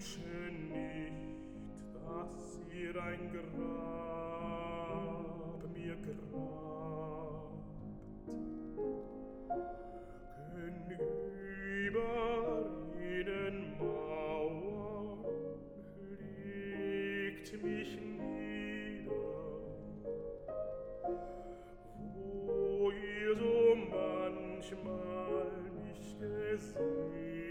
wünsche nicht, dass ihr ein Grab mir grabt. Gegenüber jenen Mauern legt mich nieder, wo ihr so manchmal mich gesehen.